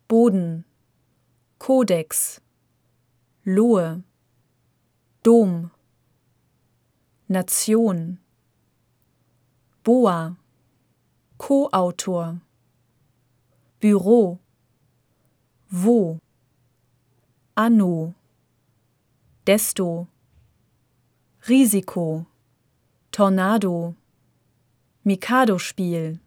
Boden, Kodex, Lohe, Dom, Nation, Boa, Co-Autor, Büro, wo, Anno, desto, Risiko, Tornado, Mikado-Spiel,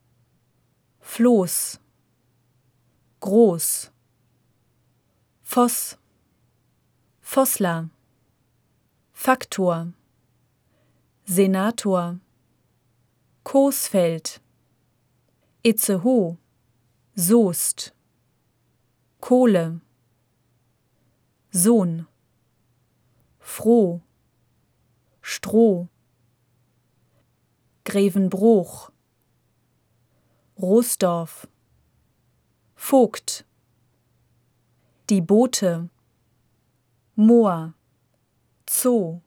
Floß, groß, Voss, Vossler, Faktor, Senator, Coesfeld, Itzehoe, Soest, Kohle, Sohn, Froh, Stroh, Grevenbroich, Roßdorf, Vogt, die Boote, Moor, Zoo,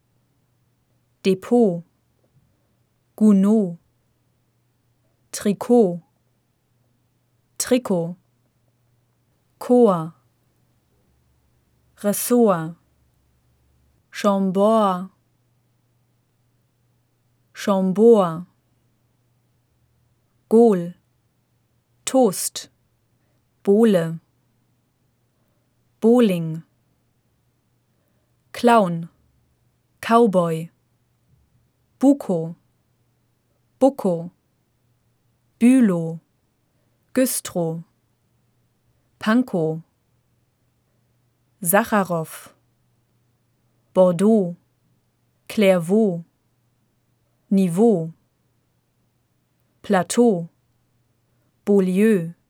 Depot, Gounod, Trikot, Trikot, Chor, Ressort, Chambord, Chambord, Goal, Toast, Bowle, Bowling, Clown, Cowboy, Buko, Bucko, Bülow, Güstrow, Pankow, Sacharow, Bordeaux, Clairvaux, Niveau, Plateau, Beaulieu,